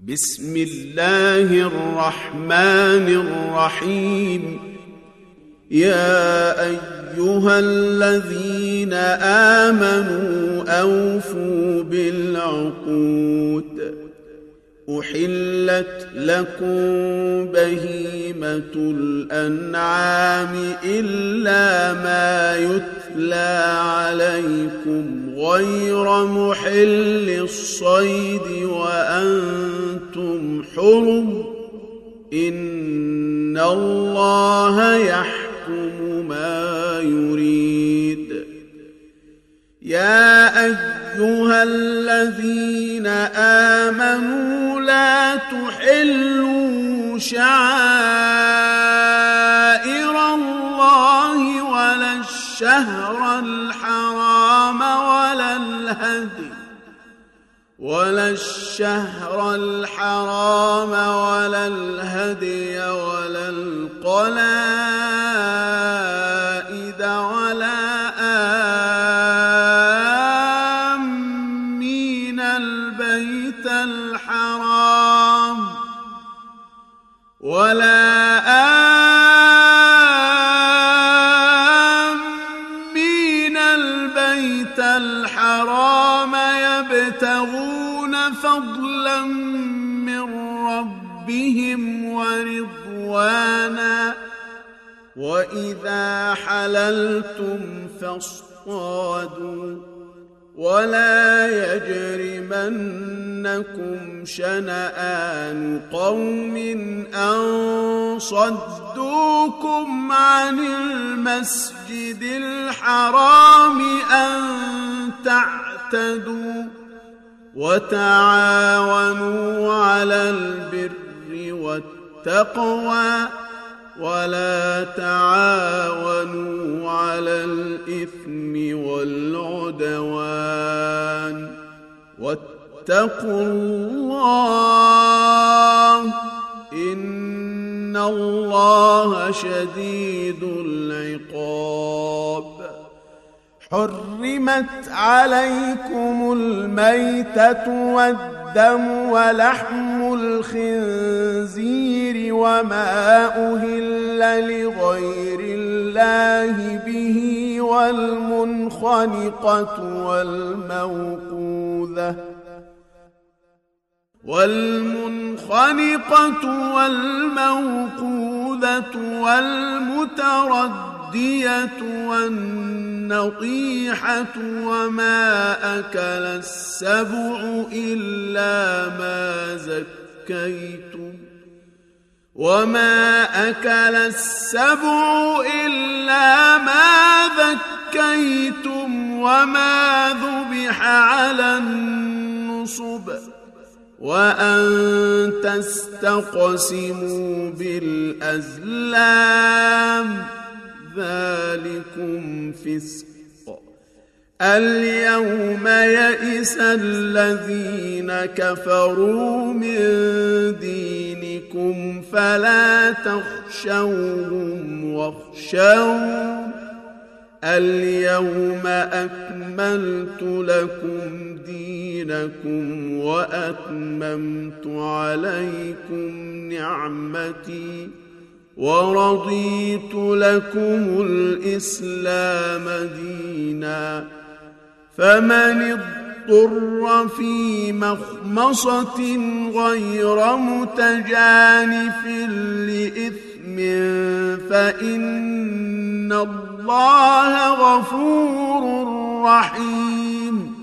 بسم الله الرحمن الرحيم. يا أيها الذين آمنوا أوفوا بالعقود. أحلت لكم بهيمة الأنعام إلا ما يتلى عليكم غير محل الصيد وأنتم حرم. إن الله يحكم ما يريد. يا أيها الذين آمنوا لا تحلوا شعائر الله ولا الشهر الحرام ولا الهدي ولا القلائد ولا آمين البيت الحرام يبتغون فضلا من ربهم ورضوانا. وإذا حللتم فاصطادوا ولا يجرمنكم شنآن قوم أن صدوكم عن المسجد الحرام أن تعتدوا. وتعاونوا على البر والتقوى ولا تعاونوا على الإثم والعدوان. واتقوا الله إن الله شديد العقاب. حرمت عليكم الميتة والدم ولحم الخنزير وما أهل لغير الله به والمنخنقة والموقوذة والمتردية والنطيحة وما أكل السبع إلا ما ذكيتم وما ذبح على النصب وأن تستقسموا بالأزلام ذلكم فسق. اليوم يئس الذين كفروا من دينكم فلا تخشوهم واخشون. اليوم أكملت لكم دينكم وأتممت عليكم نعمتي ورضيت لكم الإسلام دينا. فمن اضطر في مخمصة غير متجانف لإثم فإن الله غفور رحيم.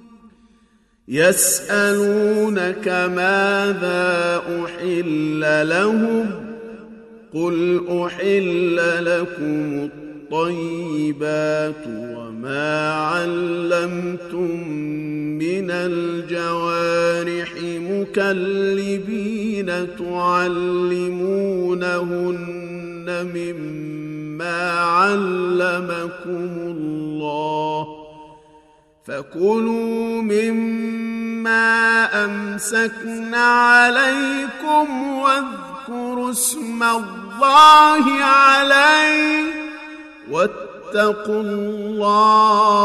يسألونك ماذا أحل لهم قل أحل لكم الطيبات وما علمتم من الجوارح مكلبين تعلمونهن مما علمكم الله فكلوا مما أمسكن عليكم واذكروا اسم الله عليه واتقوا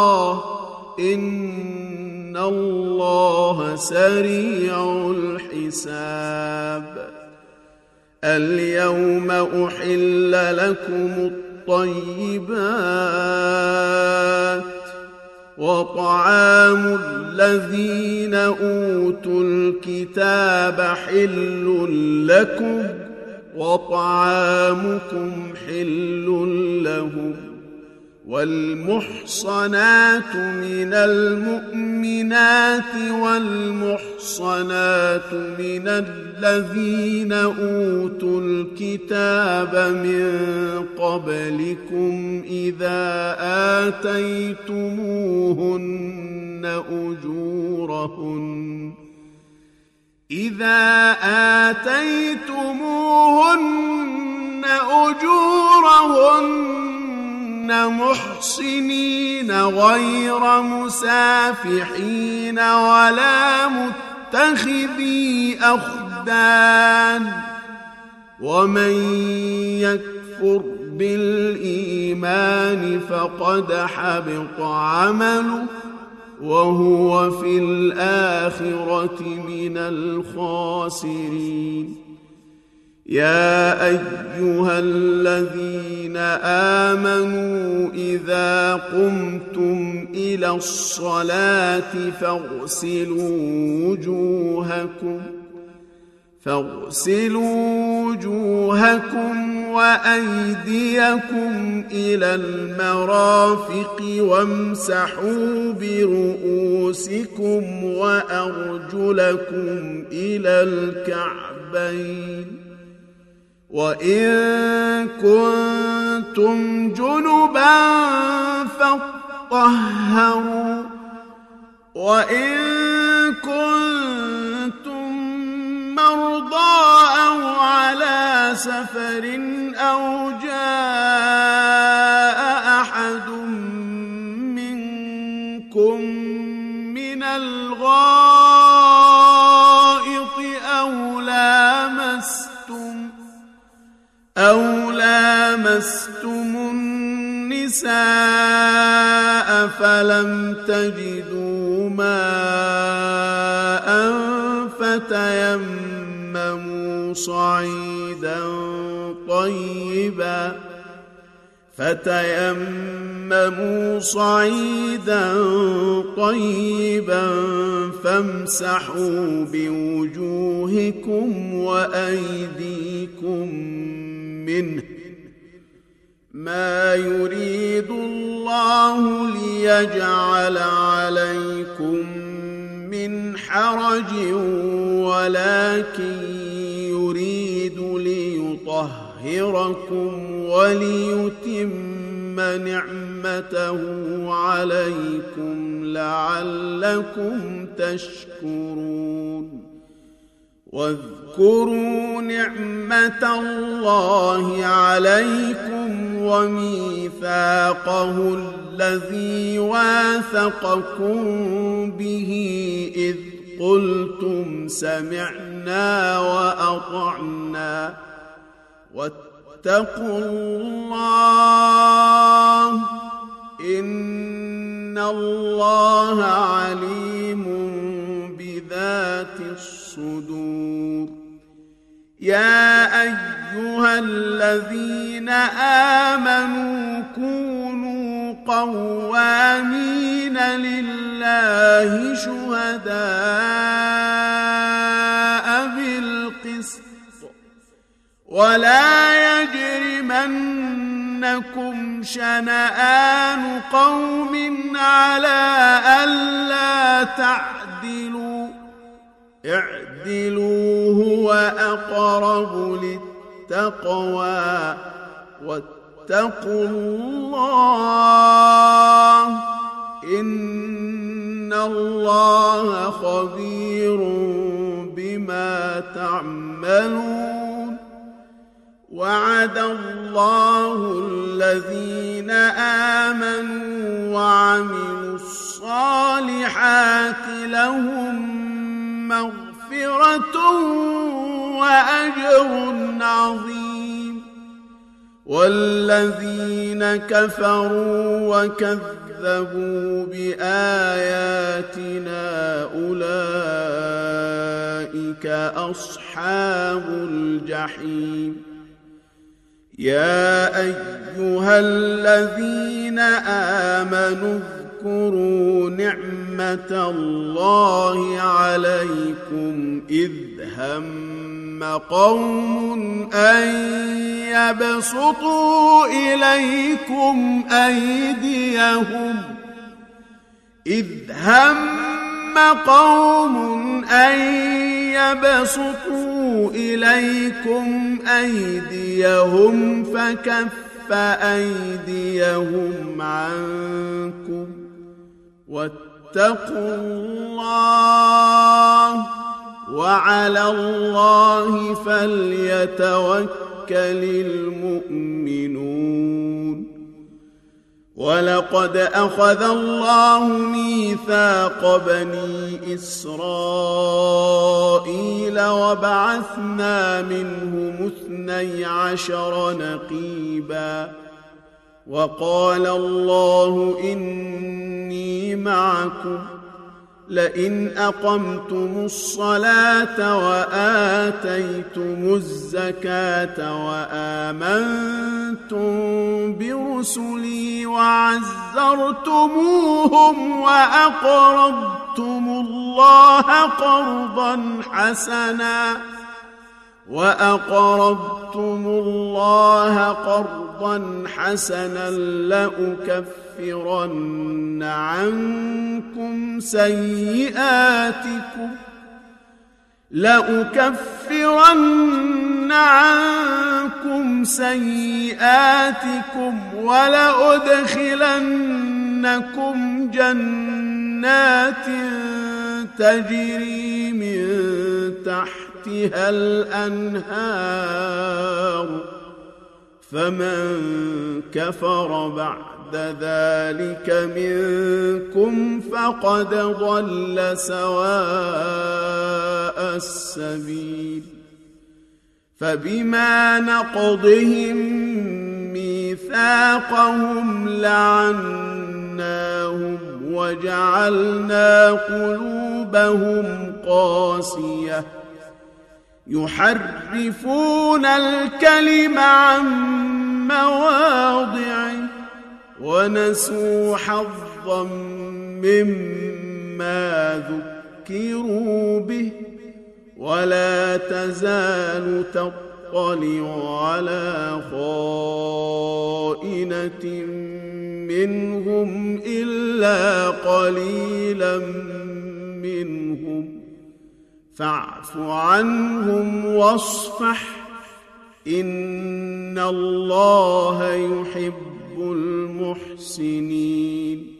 الله إن الله سريع الحساب. الحساب. اليوم أحل لكم الطيبات وطعام الذين أوتوا الكتاب حل لكم وطعامكم حل لهم. والمحصنات من المؤمنات والمحصنات من الذين أوتوا الكتاب من قبلكم إذا آتيتموهن أجورهن محصنين غير مسافحين ولا متخذي أخدان. ومن يكفر بالإيمان فقد حبط عمله وهو في الآخرة من الخاسرين. يا أيها الذين آمنوا إذا قمتم إلى الصلاة فاغسلوا وجوهكم وأيديكم إلى المرافق وامسحوا برؤوسكم وأرجلكم إلى الكعبين. وإن كنتم جنبا فاطهروا وإن كنتم مرضى أو على سفر أو جاء أحد منكم من الغائط أو لامستم النساء فلم تجدوا ماء فتيمموا صعيدا طيبا فامسحوا بوجوهكم وأيديكم منه. ما يريد الله ليجعل عليكم من حرج ولكن يريد ليطهركم وليتم نعمته عليكم لعلكم تشكرون. واذكروا نعمة الله عليكم وميثاقه الذي واثقكم به إذ قلتم سمعنا وأطعنا واتقوا الله إن الله عليم بذات الصدور. يا أيها الذين آمنوا كونوا قوامين لله شهداء بالقسط ولا يجرمنكم شنآن قوم على ألا تعدلوا اعدلوا هو أقرب للتقوى واتقوا الله إن الله خبير بما تعملون. وعد الله الذين آمنوا وعملوا الصالحات لهم مغفرة وأجر عظيم. والذين كفروا وكذبوا كذبوا بآياتنا أولئك أصحاب الجحيم يا أيها الذين آمنوا اذكروا نعمة الله عليكم إذ هم قوم أن يبسطوا إليكم أيديهم فكف أيديهم عنكم واتقوا الله وعلى الله فليتوكل المؤمنون ولقد أخذ الله ميثاق بني إسرائيل وبعثنا منهم 12 نقيبا وقال الله إني معكم لئن أقمتم الصلاة وآتيتم الزكاة وآمنتم برسلي وعزرتموهم وأقرضتم الله قرضا حسنا لأكفرن عنكم سيئاتكم ولأدخلنكم جنات تجري من تحتها الأنهار فمن كفر بعد ذلك منكم فقد ضل سواء السبيل فبما نقضهم ميثاقهم لعناهم وجعلنا قلوبهم قاسية يحرفون الكلم عن مواضعه ونسوا حظا مما ذكروا به ولا تزال تطلع على خائنة منهم إلا قليلا منهم فاعف عنهم واصفح إن الله يحب المحسنين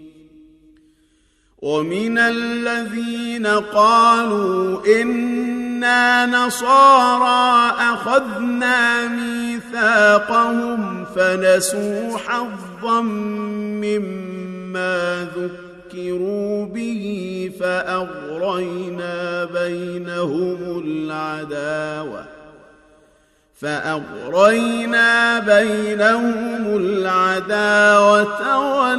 ومن الذين قالوا إنا نصارى أخذنا ميثاقهم فنسوا حظا مما ذكروا به فأغرينا بينهم العداوة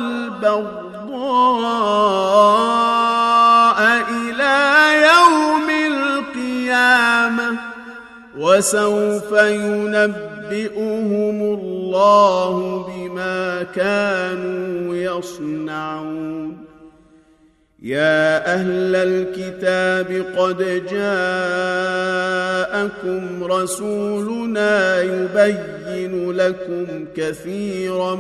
والبغضاء إلى يوم القيامة وسوف ينبئهم الله بما كانوا يصنعون يا أهل الكتاب قد جاءكم رسولنا يبين لكم كثيرا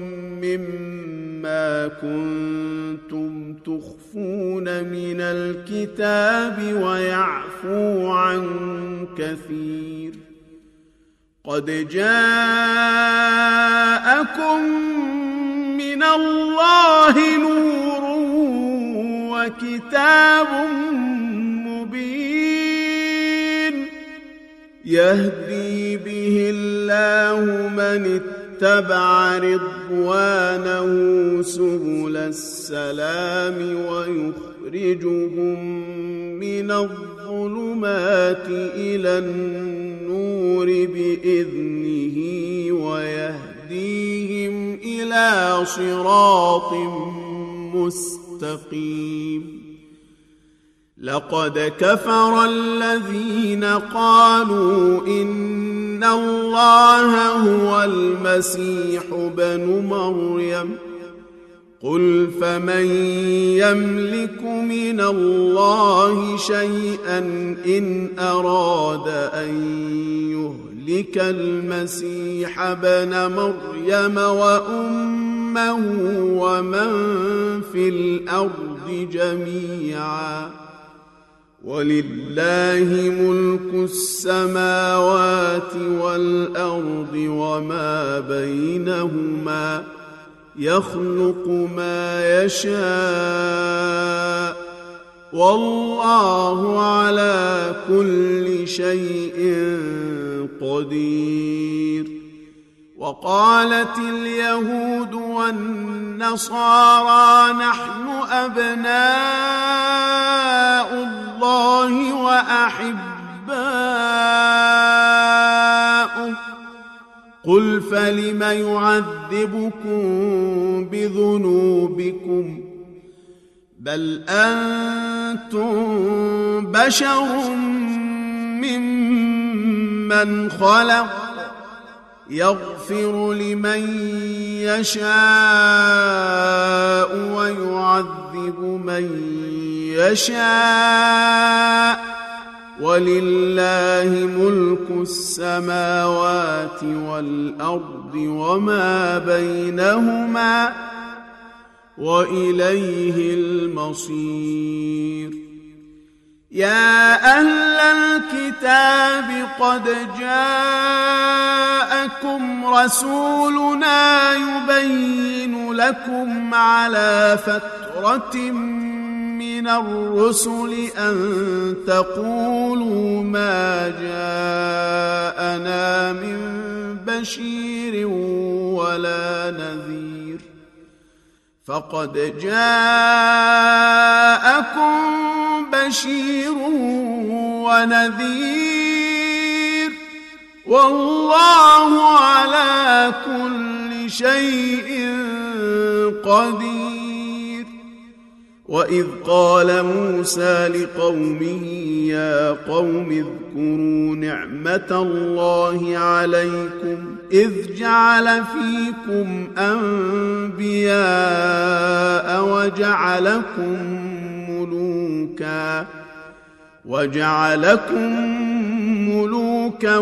مما كنتم تخفون من الكتاب ويعفو عن كثير قد جاءكم من الله نور وكتاب مبين يهدي به الله من اتبع رضوانه سبل السلام ويخرجهم من الظلمات إلى النور بإذنه ويهديهم إلى صراط مستقيم لقد كفر الذين قالوا إن الله هو المسيح ابن مريم قل فمن يملك من الله شيئا إن أراد أن يهلك المسيح ابن مريم وأمه ومن في الأرض جميعا ولله ملك السماوات والأرض وما بينهما يخلق ما يشاء والله على كل شيء قدير وقالت اليهود والنصارى نحن أبناء الله وأحباؤه قل فلم يعذبكم بذنوبكم بل أنتم بشر ممن خلق يغفر لمن يشاء ويعذب من يشاء ولله ملك السماوات والأرض وما بينهما وإليه المصير يا أهل الكتاب قد جاءكم رسولنا يبين لكم على فترة من الرسل أن تقولوا ما جاءنا من بشير ولا نذير فقد جاءكم بشير ونذير والله على كل شيء قدير وإذ قال موسى لقومه يا قوم اذكروا نعمة الله عليكم إذ جعل فيكم أنبياء وجعلكم ملوكا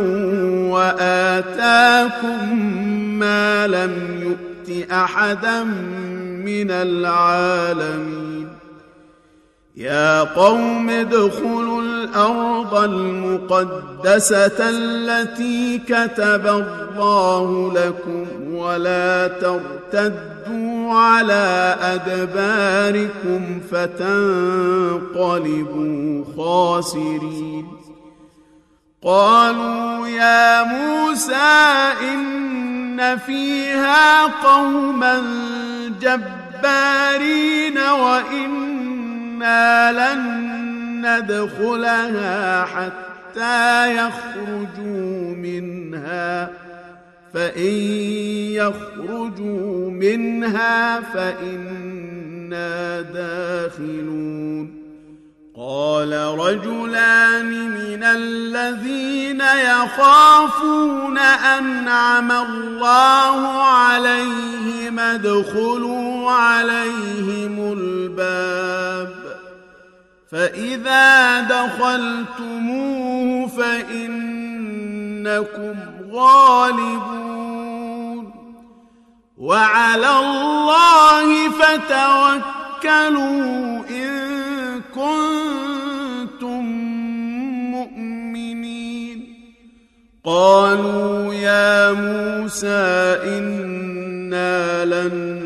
وآتاكم ما لم يؤت أحدا من العالمين يا قوم ادخلوا الأرض المقدسة التي كتب الله لكم ولا ترتدوا على أدباركم فتنقلبوا خاسرين قالوا يا موسى إن فيها قوما جبارين وإنا لن ندخلها حتى يخرجوا منها فإن يخرجوا منها فإنا داخلون قال رجلان من الذين يخافون أنعم الله عليهم ادخلوا عليهم الباب فإذا دخلتموه فإنكم غالبون وعلى الله فتوكلوا إن كنتم مؤمنين قالوا يا موسى إنا لن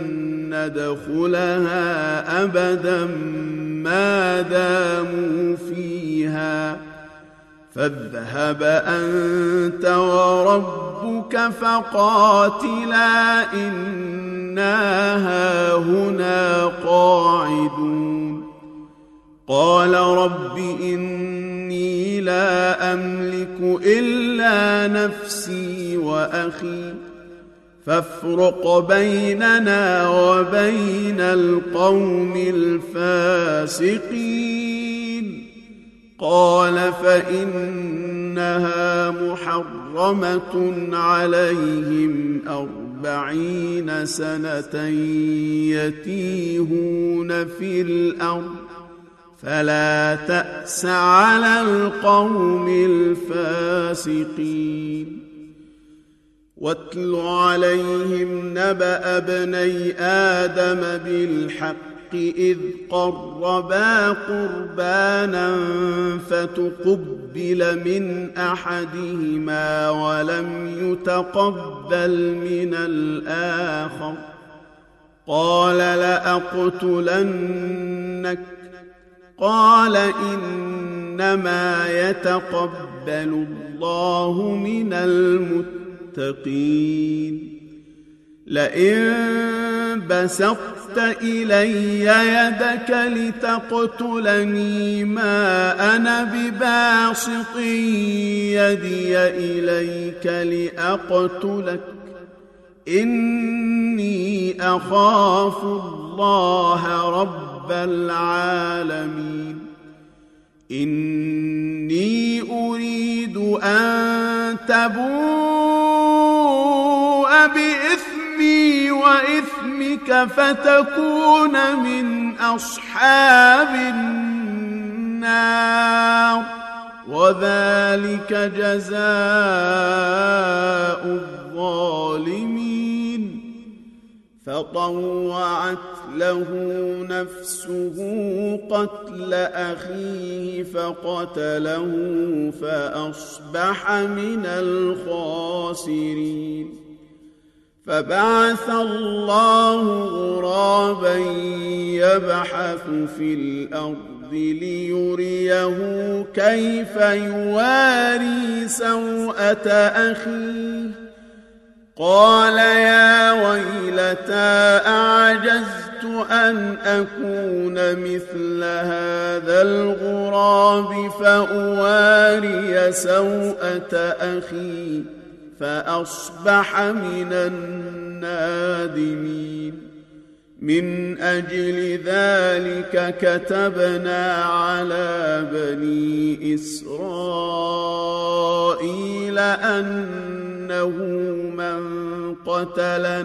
ندخلها أبدا ما داموا فيها فاذهب أنت وربك فقاتلا إنا هاهنا قاعدون قال رب إني لا أملك إلا نفسي وأخي فافرق بيننا وبين القوم الفاسقين. قال فإنها محرمة عليهم 40 سنة يتيهون في الأرض فلا تأس على القوم الفاسقين. واتل عليهم نبأ ابني آدم بالحق إذ قربا قربانا فتقبل من أحدهما ولم يتقبل من الآخر قال لأقتلنك قال إنما يتقبل الله من المتقين. لئن بسطت إلي يدك لتقتلني ما أنا بباسط يدي إليك لأقتلك إني أخاف الله رب العالمين. إني أريد أن تبوء بإثمي وإثمك فتكون من أصحاب النار وذلك جزاء الظالمين. فطوعت له نفسه قتل أخيه فقتله فأصبح من الخاسرين. فبعث الله غرابا يبحث في الأرض ليريه كيف يواري سوءة أخيه قال يا ويلتى أعجزت أن أكون مثل هذا الغراب فأواري سوءة أخي فأصبح من النادمين. من أجل ذلك كتبنا على بني إسرائيل أنه من قتل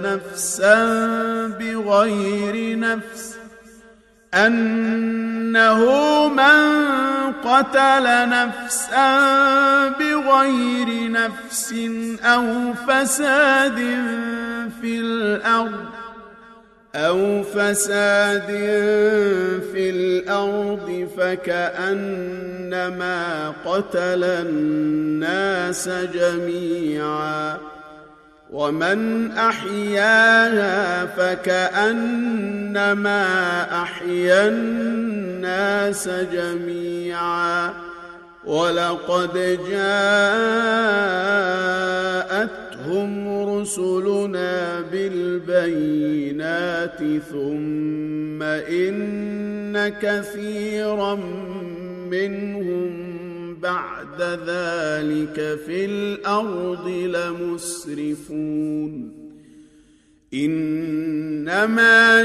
نفسا بغير نفس أو فساد في الأرض فكأنما قتل الناس جميعا ومن أحياها فكأنما أحيا الناس جميعا. ولقد جاءتهم رسلنا بالبينات ثم إن كثيرا منهم بعد ذلك في الأرض لمسرفون. إنما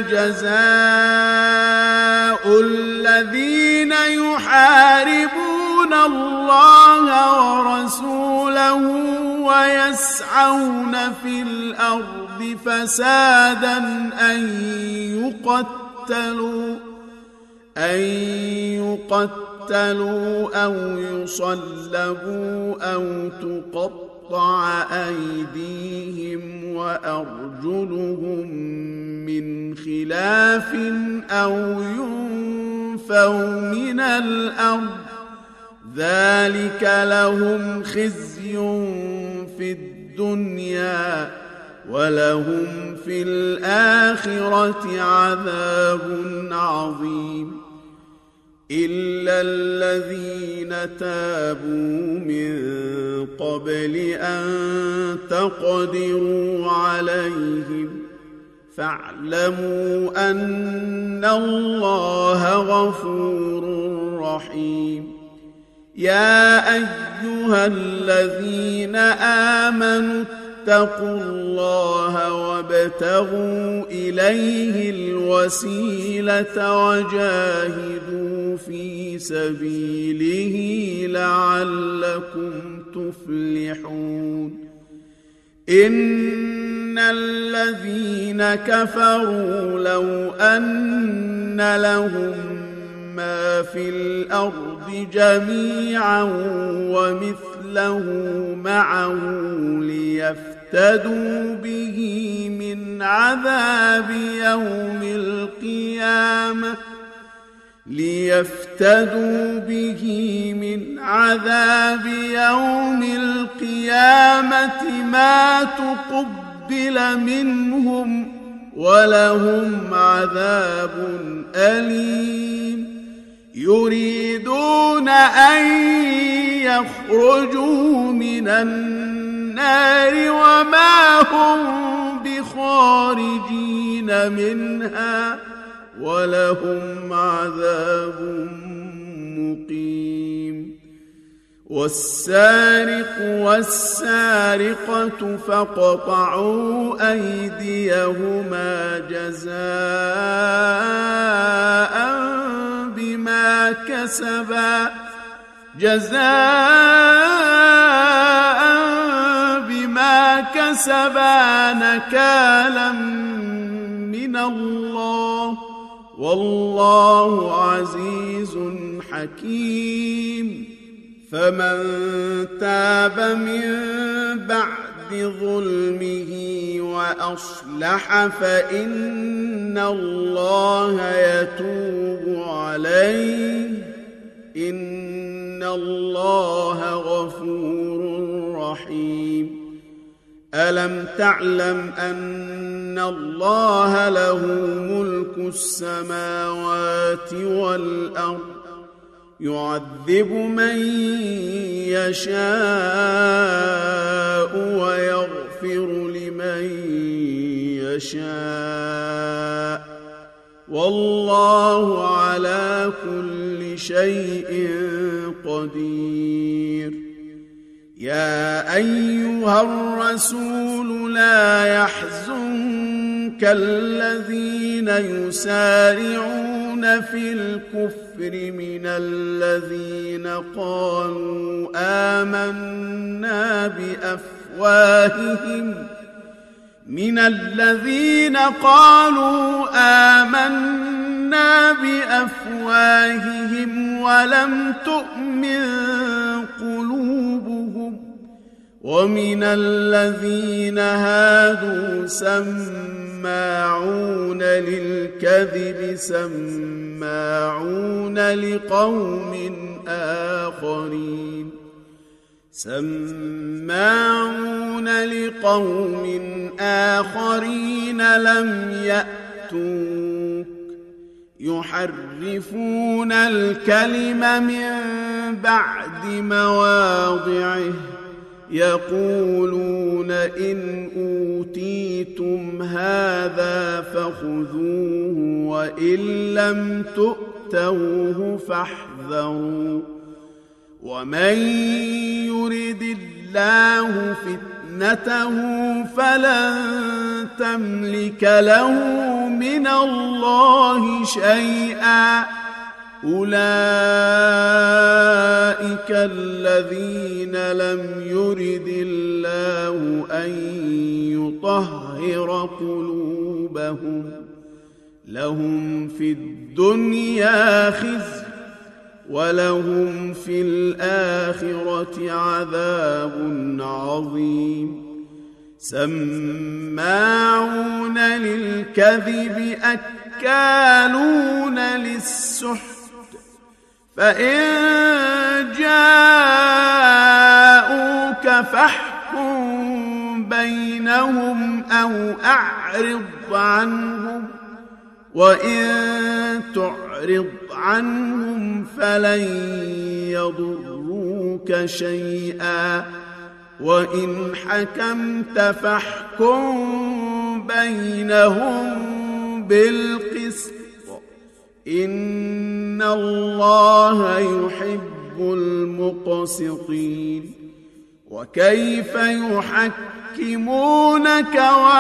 جزاء الذين يحاربون الله ورسوله ويسعون في الأرض فسادا أن يقتلوا أو يصلبوا أو تقطع أيديهم وأرجلهم من خلاف أو ينفوا من الأرض ذلك لهم خزي في الدنيا ولهم في الآخرة عذاب عظيم. إلا الذين تابوا من قبل أن تقدروا عليهم فاعلموا أن الله غفور رحيم. يا أيها الذين آمنوا فاتقوا الله وابتغوا إليه الوسيلة وجاهدوا في سبيله لعلكم تفلحون إن الذين كفروا لو أن لهم ما في الأرض جميعا ومثله معه ليفتدوا به من عذاب يوم القيامة ما تقبل منهم ولهم عذاب أليم يريدون أن يخرجوا من النار وما هم بخارجين منها ولهم عذاب مقيم والسارق والسارقة فاقطعوا أيديهما جزاء بما كسبا نكالا من الله والله عزيز حكيم فمن تاب من بعد ظلمه وأصلح فإن الله يتوب عليه إن الله غفور رحيم ألم تعلم أن الله له ملك السماوات والأرض يعذب من يشاء ويغفر لمن يشاء والله على كل شيء قدير يا أيها الرسول لا يحزنك الذين يسارعون في الكفر من الذين قالوا آمنا بأفواههم ولم تؤمن قلوبهم ومن الذين هادوا سماعون للكذب سماعون لقوم آخرين لم يأتوك يحرفون الكلم من بعد مواضعه يقولون إن أوتيتم هذا فخذوه وإن لم تؤتوه فاحذروا ومن يرد الله فتنته فلن تملك له من الله شيئا أولئك الذين لم يرد الله أن يطهر قلوبهم لهم في الدنيا خزي ولهم في الآخرة عذاب عظيم سماعون للكذب أكالون للسحت فإن جاءوك فاحكم بينهم أو أعرض عنهم وإن تعرض عنهم فلن يضروك شيئا وإن حكمت فاحكم بينهم بالقسط إن الله يحب المقسطين وكيف يحكمونك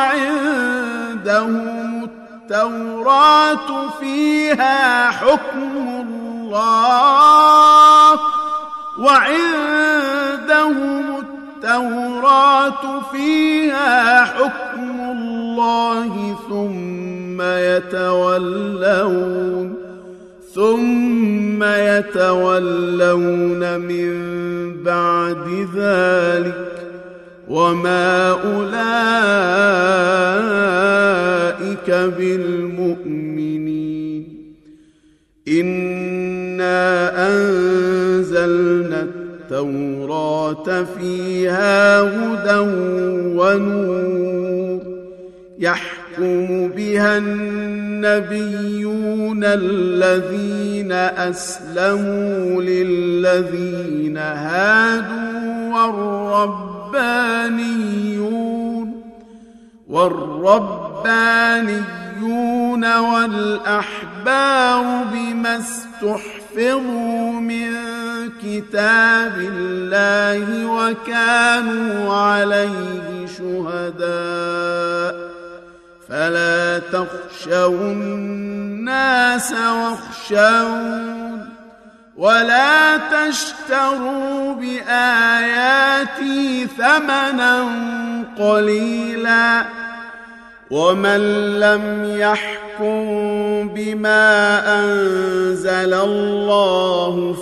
وعندهم التوراة فيها حكم الله ثم يتولون من بعد ذلك وما أولئك بالمؤمنين. إنا أنزلنا التوراة فيها هدى ونور يحكم بها النبيون الذين أسلموا للذين هادوا والربانيون والأحبار بما استحفظوا من كتاب الله وكانوا عليه شهداء فلا تخشوا الناس واخشون ولا تشتروا بآياتي ثمنا قليلا ومن لم يحكم بما أنزل الله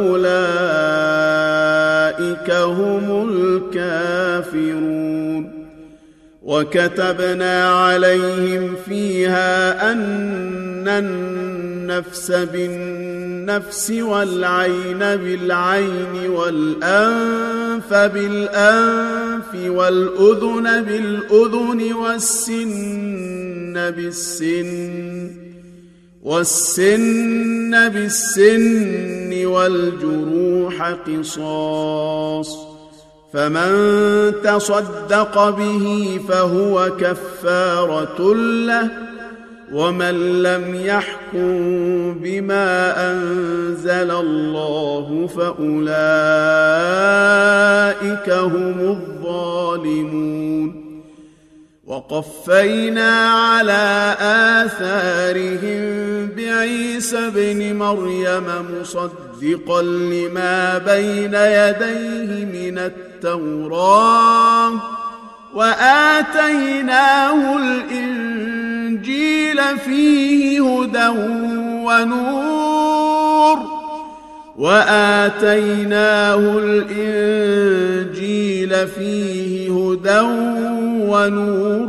فأولئك هم الكافرون. وكتبنا عليهم فيها أن النفس بالنفس والعين بالعين والأنف بالأنف والأذن بالأذن والسن بالسن والجروح قصاص فمن تصدق به فهو كفارة له ومن لم يحكم بما أنزل الله فأولئك هم الظالمون. وقفينا على آثارهم بعيسى ابن مريم مصدقا لما بين يديه من التوراة وآتيناه الإنجيل فيه هدى ونور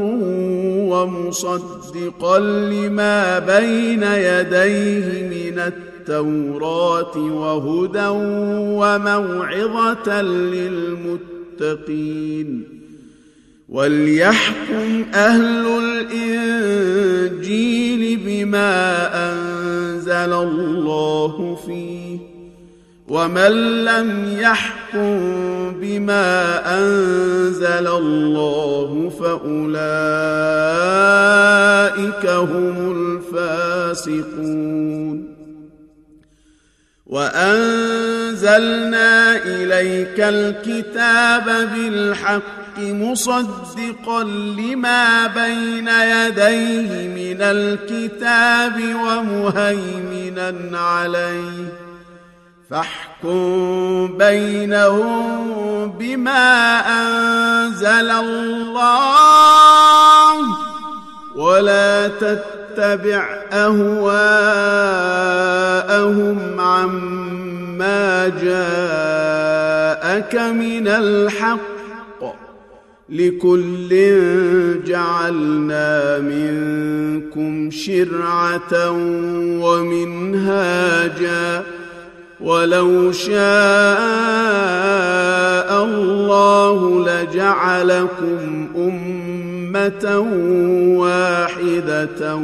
ومصدقا لما بين يديه من التوراة وهدى وموعظة للمتقين. وليحكم أهل الإنجيل بما أنزل الله فيه ومن لم يحكم بما أنزل الله فأولئك هم الفاسقون. وأنزلنا إليك الكتاب بالحق مصدقا لما بين يديه من الكتاب ومهيمنا عليه فاحكم بينهم بما أنزل الله ولا تتبع أهواءهم عما جاءك من الحق لكل جعلنا منكم شرعة ومنهاجا ولو شاء الله لجعلكم أمة واحدة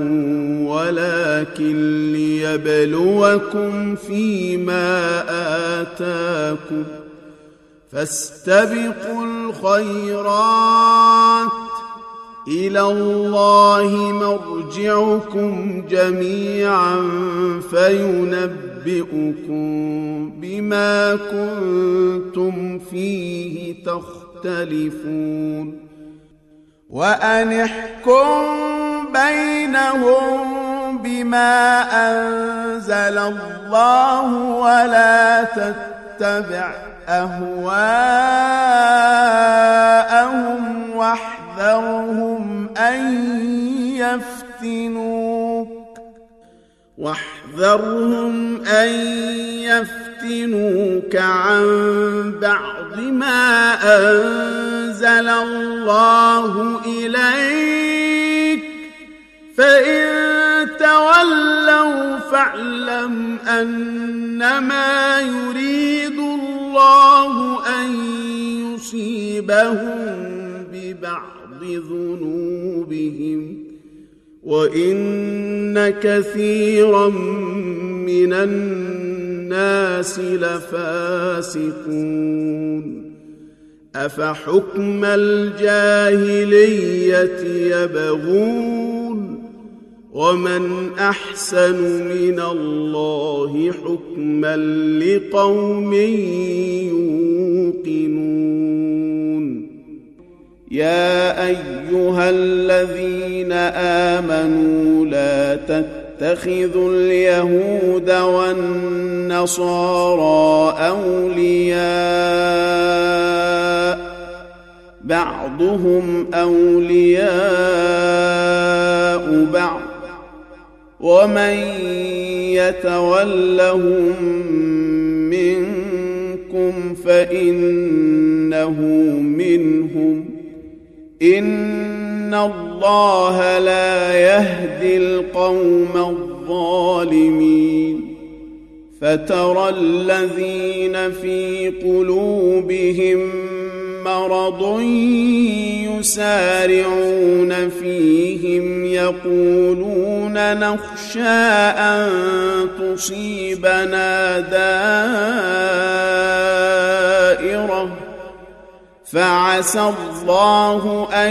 ولكن ليبلوكم فيما آتاكم فاستبقوا الخيرات إلى الله مرجعكم جميعا فينبئكم ينبئكم بما كنتم فيه تختلفون وأن احكم بينهم بما أنزل الله ولا تتبع أهواءهم واحذرهم أن يفتنوك عن بعض ما أنزل الله إليك فإن تولوا فاعلم أنما يريد الله أن يصيبهم ببعض ذنوبهم وإن كثيرا من الناس لفاسقون أفحكم الجاهلية يبغون ومن أحسن من الله حكما لقوم يوقنون يا أيها الذين آمنوا لا تتخذوا اليهود والنصارى أولياء بعضهم أولياء بعض ومن يتولهم منكم فإنه منهم إن الله لا يهدي القوم الظالمين فترى الذين في قلوبهم مرض يسارعون فيهم يقولون نخشى أن تصيبنا دائرة فعسى الله أن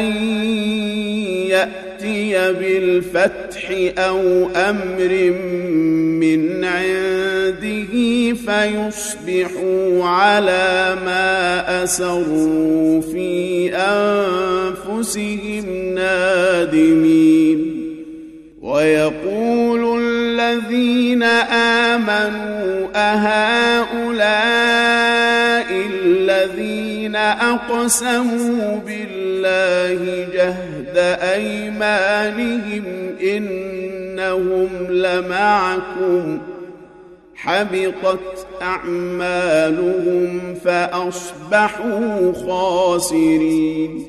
يأتي بالفتح أو أمر من عنده فيصبحوا على ما أسروا في أنفسهم نادمين ويقول الذين آمنوا أهؤلاء الذين أقسموا بالله جهد أيمانهم إنهم لمعكم حبطت أعمالهم فأصبحوا خاسرين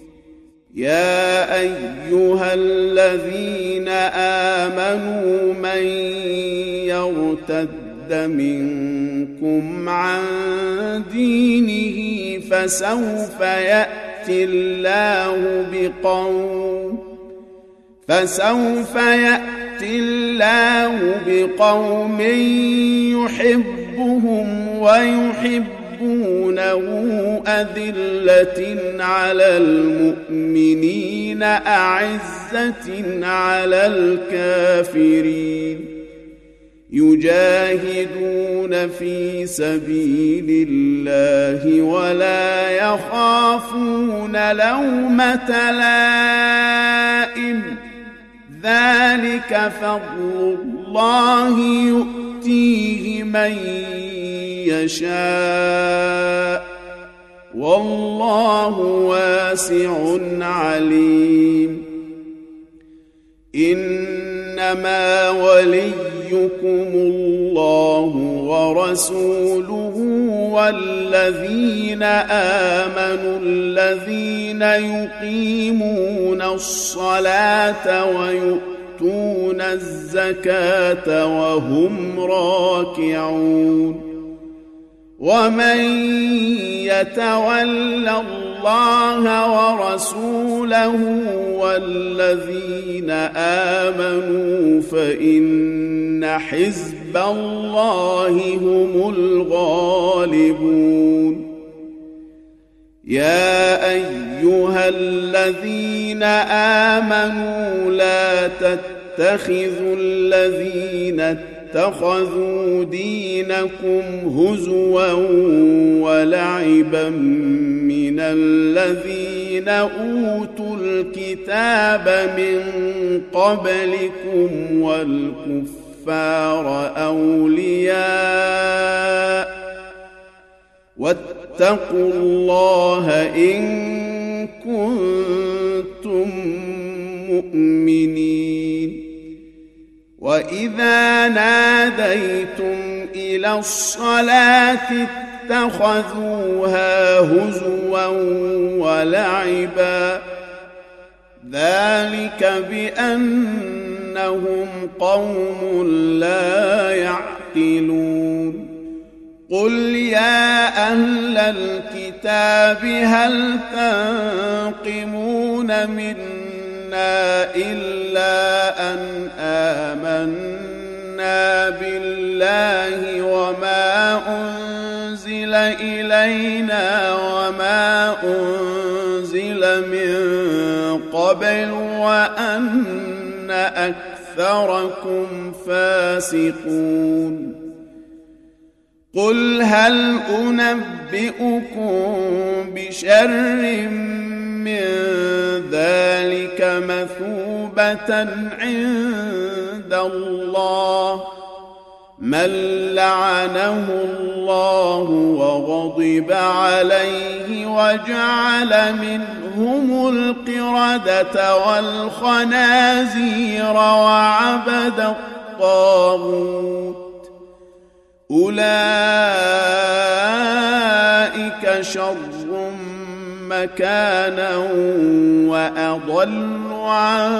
يا أيها الذين آمنوا من يرتد منكم عن دينه فسوف يأتي الله بقوم يحبهم ويحبونه أذلة على المؤمنين أعزة على الكافرين يجاهدون في سبيل الله ولا يخافون لومة لائم ذلك فضل الله يؤتيه من يشاء والله واسع عليم إنما وليكم الله ورسوله والذين آمنوا الذين يقيمون الصلاة ويؤتون الزكاة وهم راكعون ومن يتول الله ورسوله والذين آمنوا فإن حزب الله هم الغالبون يا أيها الذين آمنوا لا تتخذوا الذين اتخذوا دينكم هزوا ولعبا من الذين أوتوا الكتاب من قبلكم والكفار أولياء واتقوا الله إن كنتم مؤمنين. وإذا ناديتم إلى الصلاة اتخذوها هزوا ولعبا ذلك بأنهم قوم لا يعقلون. قل يا أهل الكتاب هل تنقمون منا إلا أن آمنا بالله وما أنزل إلينا وما أنزل من قبل وأن أكثركم فاسقون. قل هل أنبئكم بشر من ذلك مثوبة عند الله من لعنه الله وغضب عليه وجعل منهم القردة والخنازير وعبد الطاغوت أولئك شر مكانا وأضل عن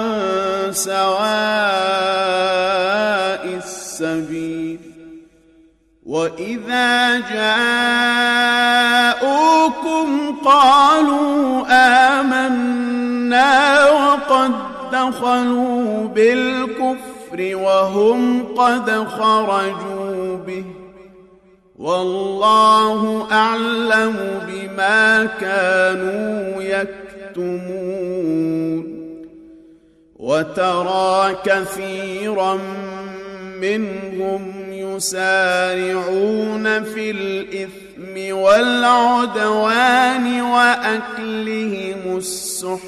سواء السبيل. وإذا جاءوكم قالوا آمنا وقد دخلوا بالكفر وهم قد خرجوا به والله أعلم بما كانوا يكتمون. وترى كثيرا منهم يسارعون في الإثم والعدوان وأكلهم السحت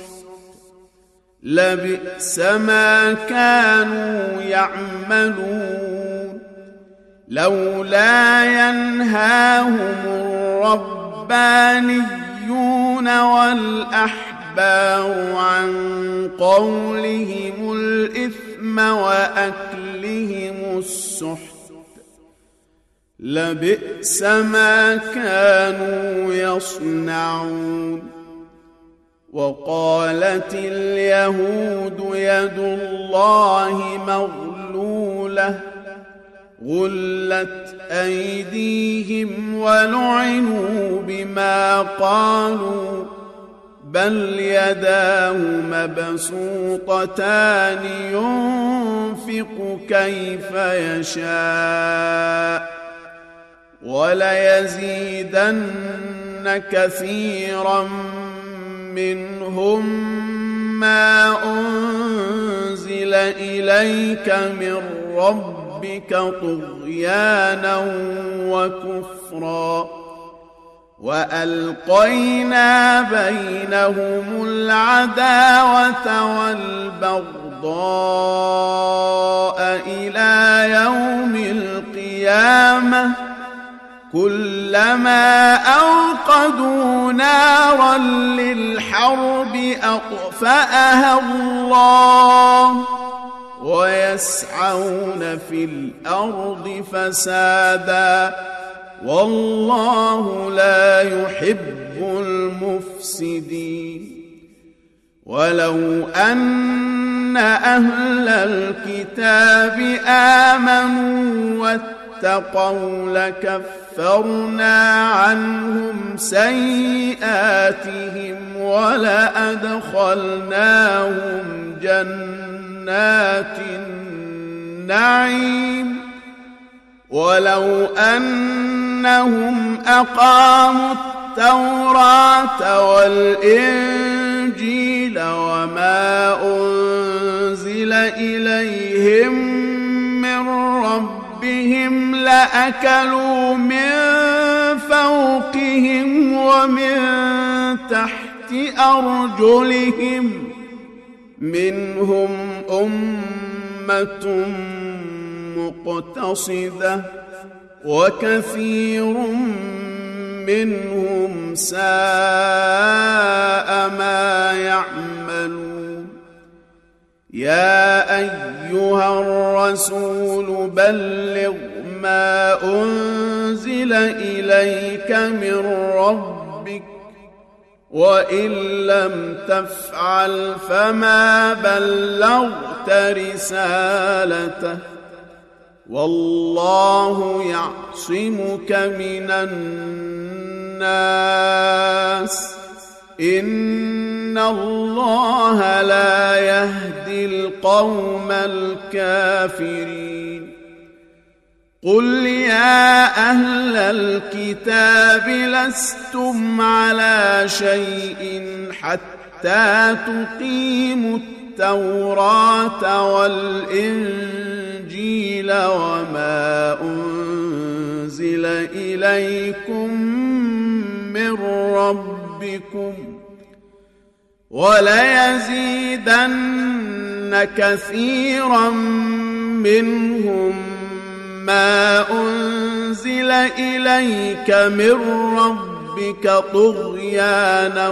لبئس ما كانوا يعملون. لولا ينهاهم الربانيون والأحبار عن قولهم الإثم وأكلهم السحت لبئس ما كانوا يصنعون. وقالت اليهود يد الله مغلولة غلت أيديهم ولعنوا بما قالوا بل يداه مبسوطتان ينفق كيف يشاء وليزيدن كثيرا منهم ما أنزل إليك من ربك طغيانا وكفرا وألقينا بينهم العداوة والبغضاء إلى يوم القيامة كلما أوقدوا نارا للحرب أطفأها الله ويسعون في الأرض فسادا والله لا يحب المفسدين. ولو أن أهل الكتاب آمنوا واتقوا لكفرنا عنهم سيئاتهم ولأدخلناهم جنات النعيم ولو أنهم أقاموا التوراة والإنجيل وما أنزل إليهم من ربهم لأكلوا من فوقهم ومن تحت أرجلهم منهم أمة مقتصدة وكثير منهم ساء ما يعملون يا أيها الرسول بلغ ما أنزل إليك من ربك وإن لم تفعل فما بلغت رسالته والله يعصمك من الناس إن الله لا يهدي القوم الكافرين قل يا أهل الكتاب لستم على شيء حتى تقيموا التوراة والإنجيل وما أنزل إليكم من ربكم وليزيدن كثيرا منهم ما أنزل إليك من ربك طغيانا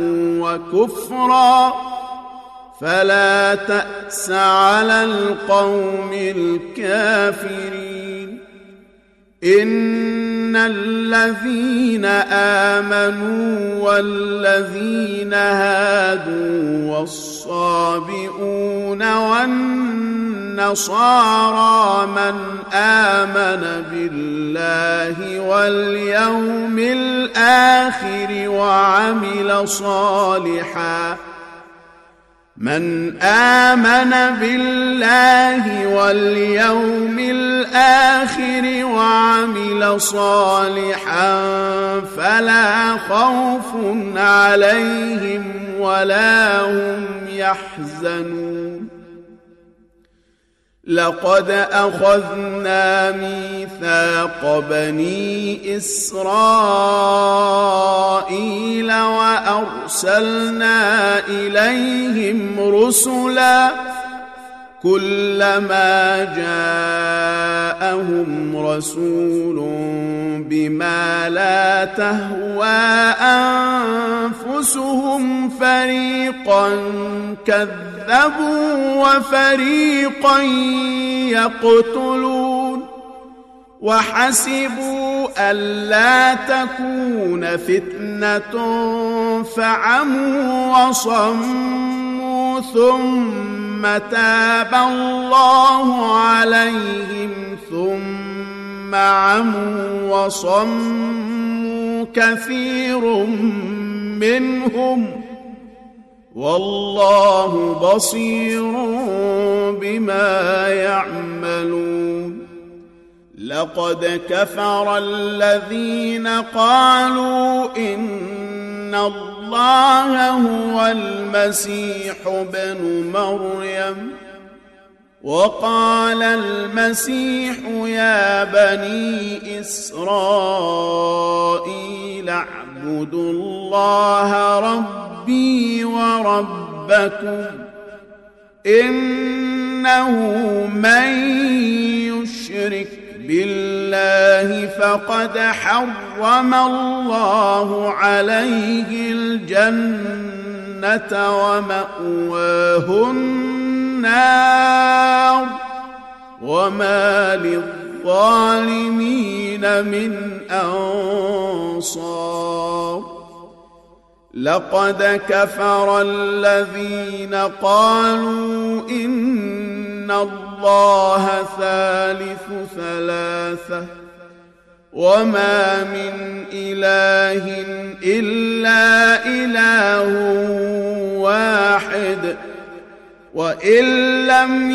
وكفرا فلا تأس على القوم الكافرين إن الذين آمنوا والذين هادوا والصابئون والنصارى من آمن بالله واليوم الآخر وعمل صالحا من آمن بالله واليوم الآخر وعمل صالحا فلا خوف عليهم ولا هم يحزنون لقد أخذنا ميثاق بني إسرائيل وأرسلنا إليهم رسلا كلما جاءهم رسول بما لا تهوى أنفسهم فريقا كذبوا وفريقا يقتلون وحسبوا ألا تكون فتنة فعموا وصموا ثم تاب الله عليهم ثم عموا وصموا كثير منهم والله بصير بما يعملون لقد كفر الذين قالوا إن الله هو المسيح ابن مريم وقال المسيح يا بني إسرائيل اعبدوا الله ربي وربكم إنه من يشرك بالله فقد حرم الله عليه الجنة ومأواه النار وما للظالمين من أنصار لقد كفر الذين قالوا إن الله ثالث ثلاثة وما من إله إلا إله واحد وإن لم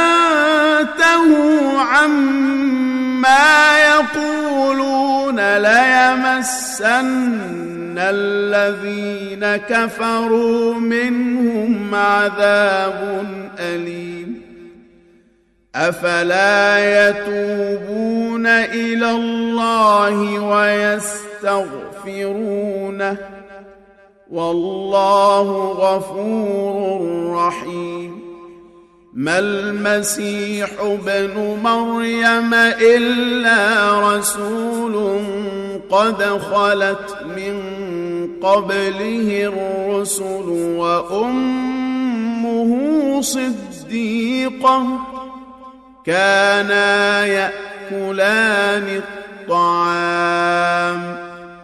ينتهوا عما يقولون ليمسن الذين كفروا منهم عذاب أليم أفلا يتوبون إلى الله ويستغفرونه والله غفور رحيم. ما المسيح ابن مريم إلا رسول قد خلت من قبله الرسل وأمه صديقة كانا يأكلان الطعام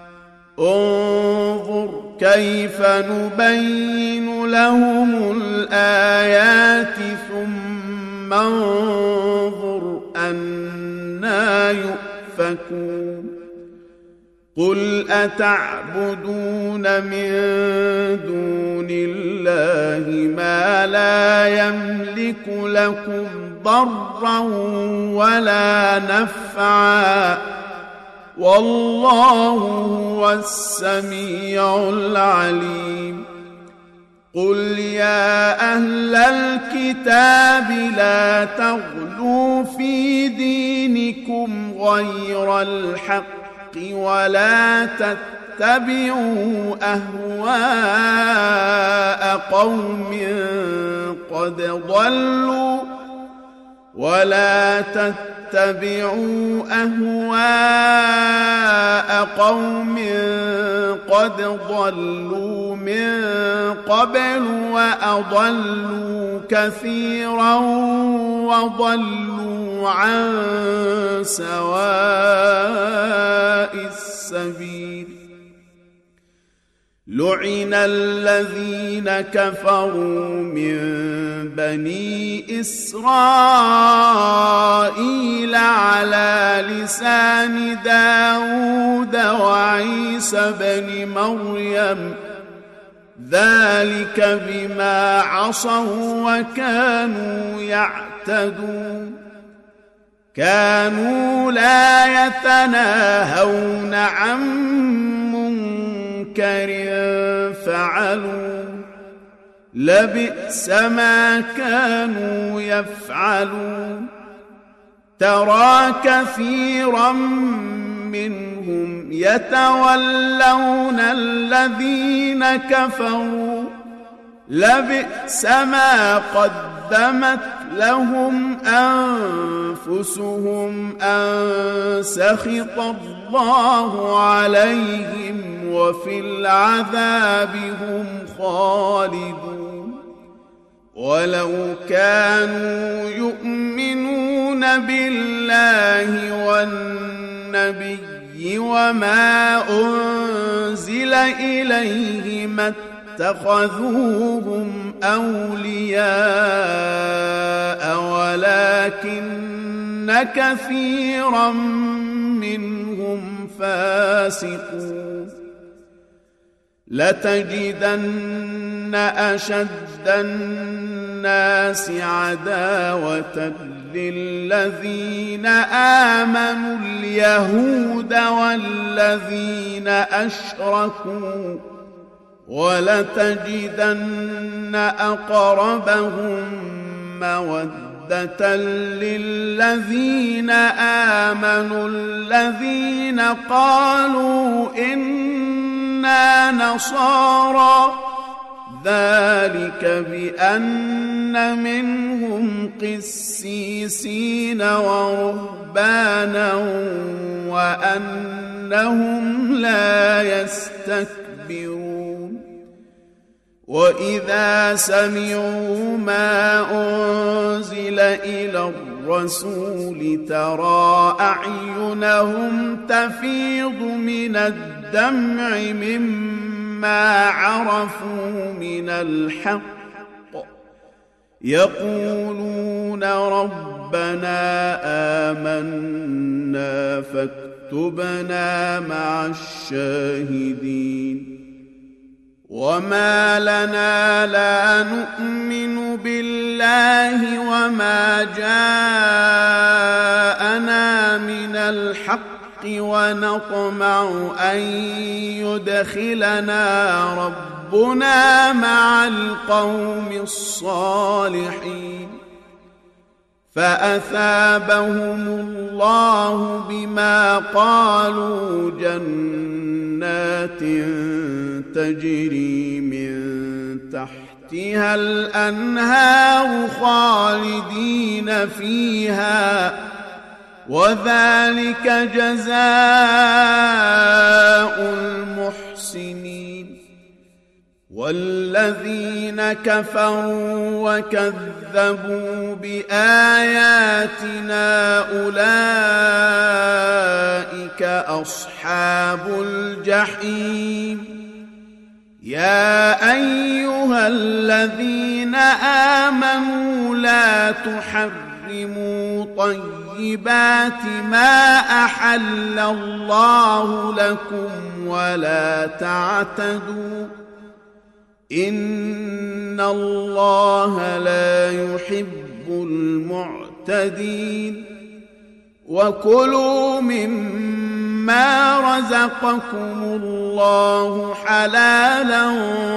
انظر كيف نبين لهم الآيات ثم انظر أنى يؤفكون. قل أتعبدون من دون الله ما لا يملك لكم ضرا ولا نفعا والله هو السميع العليم. قل يا أهل الكتاب لا تغلوا في دينكم غير الحق ولا تتبعوا أهواء قوم قد ضلوا من قبل وأضلوا كثيرا وضلوا عن سواء السبيل. لعن الذين كفروا من بني إسرائيل على لسان داود وعيسى بن مريم ذلك بما عصوا وكانوا يعتدون. كانوا لا يتناهون عن منكر فعلوا لبئس ما كانوا يفعلون. ترى كثيرا منهم يتولون الذين كفروا لبئس ما قدمت لهم أنفسهم أن سخط الله عليهم وفي العذاب هم خالدون. ولو كانوا يؤمنون بالله والنبي وما أنزل إليه ما اتخذوهم أولياء ولكن كثيرا منهم فاسقون. لتجدن أشد الناس عداوة للذين آمنوا اليهود والذين أشركوا ولتجدن أقربهم مودة للذين آمنوا الذين قالوا إنا نصارى ذلك بأن منهم قسيسين ورهبانا وأنهم لا يستكبرون. وإذا سمعوا ما أنزل إلى الرسول ترى أعينهم تفيض من الدمع مما عرفوا من الحق يقولون ربنا آمنا فاكتبنا مع الشاهدين. وما لنا لا نؤمن بالله وما جاءنا من الحق ونطمع أن يدخلنا ربنا مع القوم الصالحين. فأثابهم الله بما قالوا جنات تجري من تحتها الأنهار خالدين فيها وذلك جزاء المحسنين. والذين كفروا وكذبوا بآياتنا أولئك أصحاب الجحيم. يا أيها الذين آمنوا لا تحرموا طيبات ما أحل الله لكم ولا تعتدوا إن الله لا يحب المعتدين. وكلوا مما رزقكم الله حلالا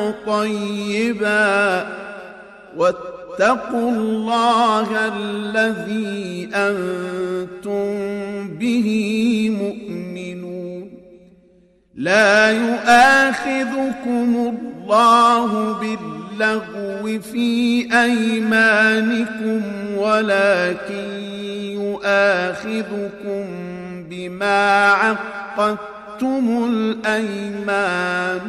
طيبا واتقوا الله الذي أنتم به مؤمنون. لا يؤاخذكم الله باللغو في أيمانكم ولكن يؤاخذكم بما عقدتم الأيمان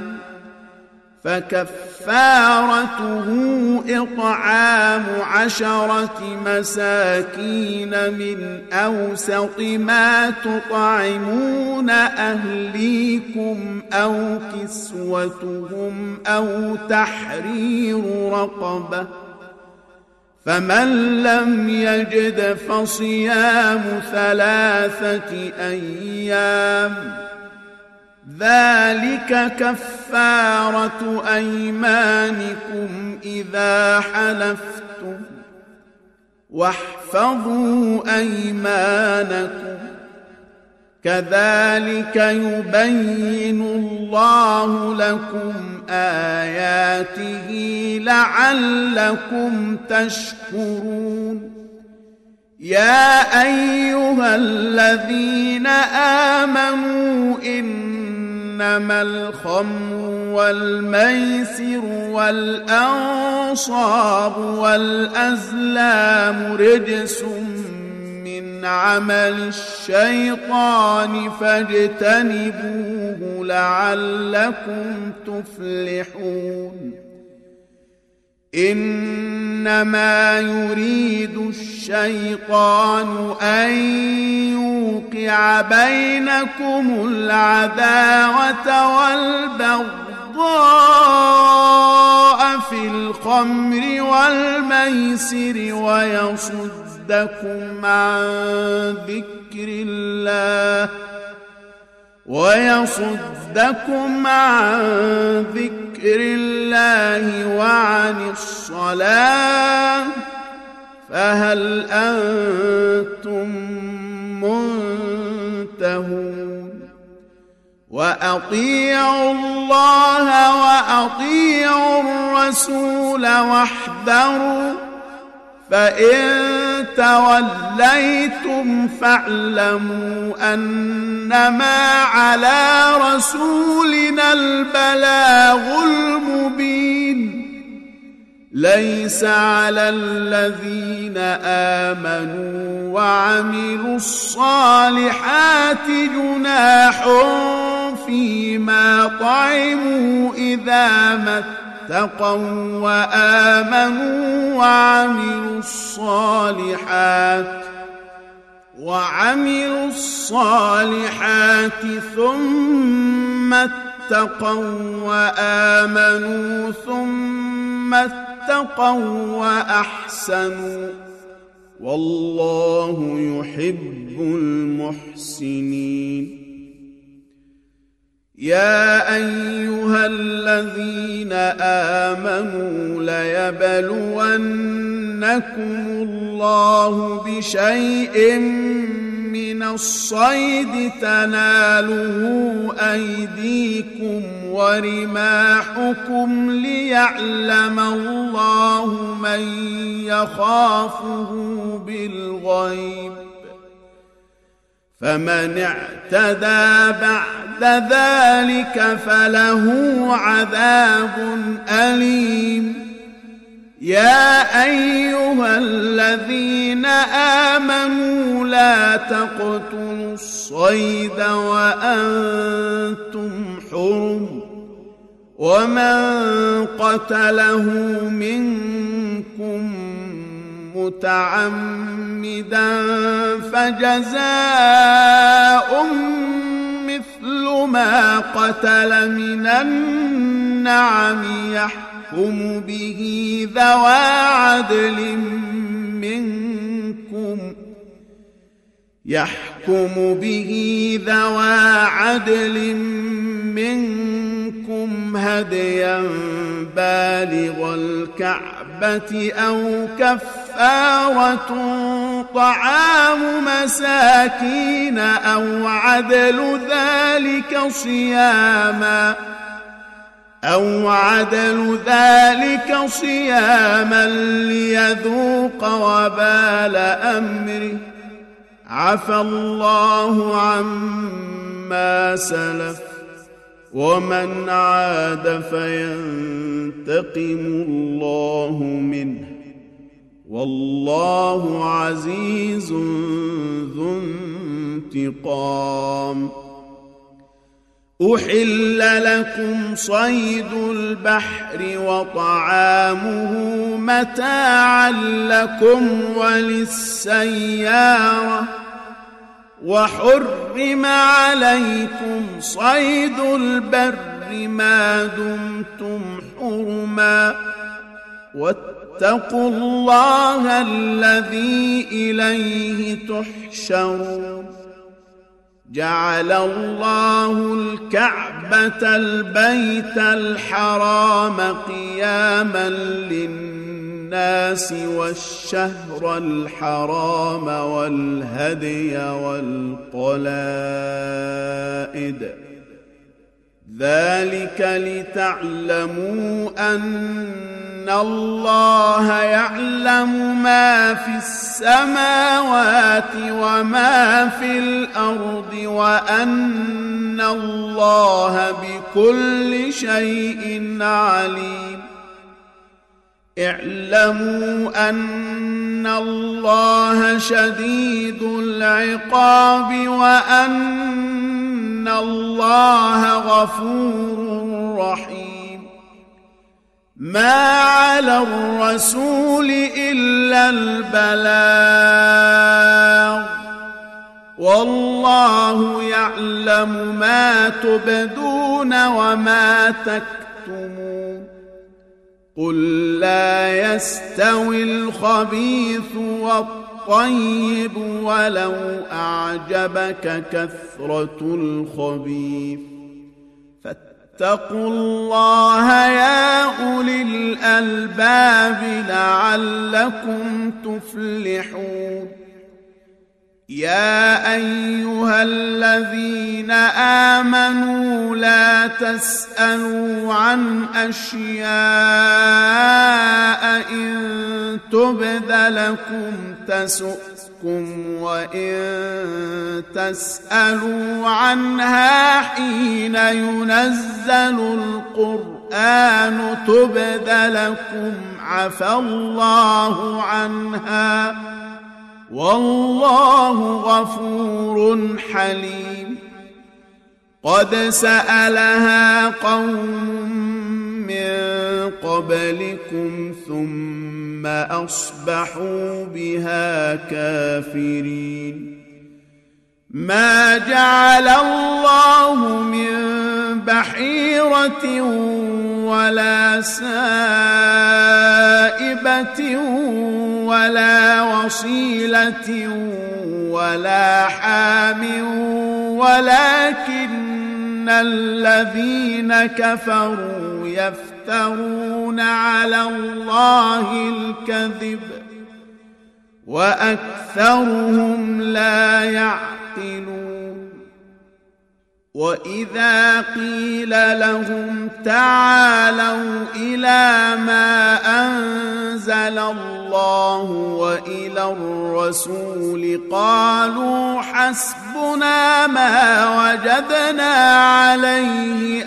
فكفارته إطعام 10 مساكين من أوسط ما تطعمون أهليكم أو كسوتهم أو تحرير رقبة فمن لم يجد فصيام 3 أيام ذلك كفارة أيمانكم إذا حلفتم واحفظوا أيمانكم كذلك يبين الله لكم آياته لعلكم تشكرون. يا أيها الذين آمنوا إنما الخمر والميسر والأنصاب والأزلام رجس من عمل الشيطان فاجتنبوه لعلكم تفلحون. إنما يريد الشيطان أن يوقع بينكم العداوة والبغضاء في الخمر والميسر ويصدكم عن ذكر الله وعن الصلاة فهل أنتم منتهون. وأطيعوا الله وأطيعوا الرسول واحذروا فإن توليتم فاعلموا أنما على رسولنا البلاغ المبين. ليس على الذين آمنوا وعملوا الصالحات جناح فيما طعموا إذا ما اتقوا وآمنوا وعملوا الصالحات ثم اتقوا وآمنوا ثم اتقوا وأحسنوا والله يحب المحسنين. يا أيها الذين آمنوا ليبلونكم الله بشيء من الصيد تناله أيديكم ورماحكم ليعلم الله من يخافه بالغيب فمن اعتدى بعد ذلك فله عذاب أليم يا أيها الذين آمنوا لا تقتلوا الصيد وأنتم حرم ومن قتله منكم متعمدا فجزاء مثل ما قتل من النعم يحكم به ذوى عدل منكم هديا بالغ الكعبة أو كفارة طعام مساكين أو عدل ذلك صياما ليذوق وبال أمره عفى الله عما سلف ومن عاد فينتقم الله منه والله عزيز ذو انتقام أحل لكم صيد البحر وطعامه متاعا لكم وللسيارة وحرم عليكم صيد البر ما دمتم حرما واتقوا الله الذي إليه تحشرون جعل الله الكعبة البيت الحرام قياما للناس والشهر الحرام والهدي والقلائد ذلك لتعلموا أن الله يعلم ما في السماوات وما في الأرض وأن الله بكل شيء عليم اعلموا أن الله شديد العقاب وأن الله غفور رحيم ما على الرسول إلا البلاغ والله يعلم ما تبدون وما تكتمون قل لا يستوي الخبيث والطيب ولو أعجبك كثرة الخبيث فاتقوا الله يا أولي الألباب لعلكم تفلحون يا أيها الذين آمنوا لا تسألوا عن أشياء إن تبد لكم تسؤكم وإن تسألوا عنها حين ينزل القرآن تبد لكم عفى الله عنها والله غفور حليم قد سألها قوم من قبلكم ثم أصبحوا بها كافرين ما جعل الله من بحيرة ولا سائبة ولا وصيلة ولا حام ولكن الذين كفروا يفترون على الله الكذب وأكثرهم لا يعقلون وإذا قيل لهم تعالوا إلى ما أنزل الله وإلى الرسول قالوا حسبنا ما وجدنا عليه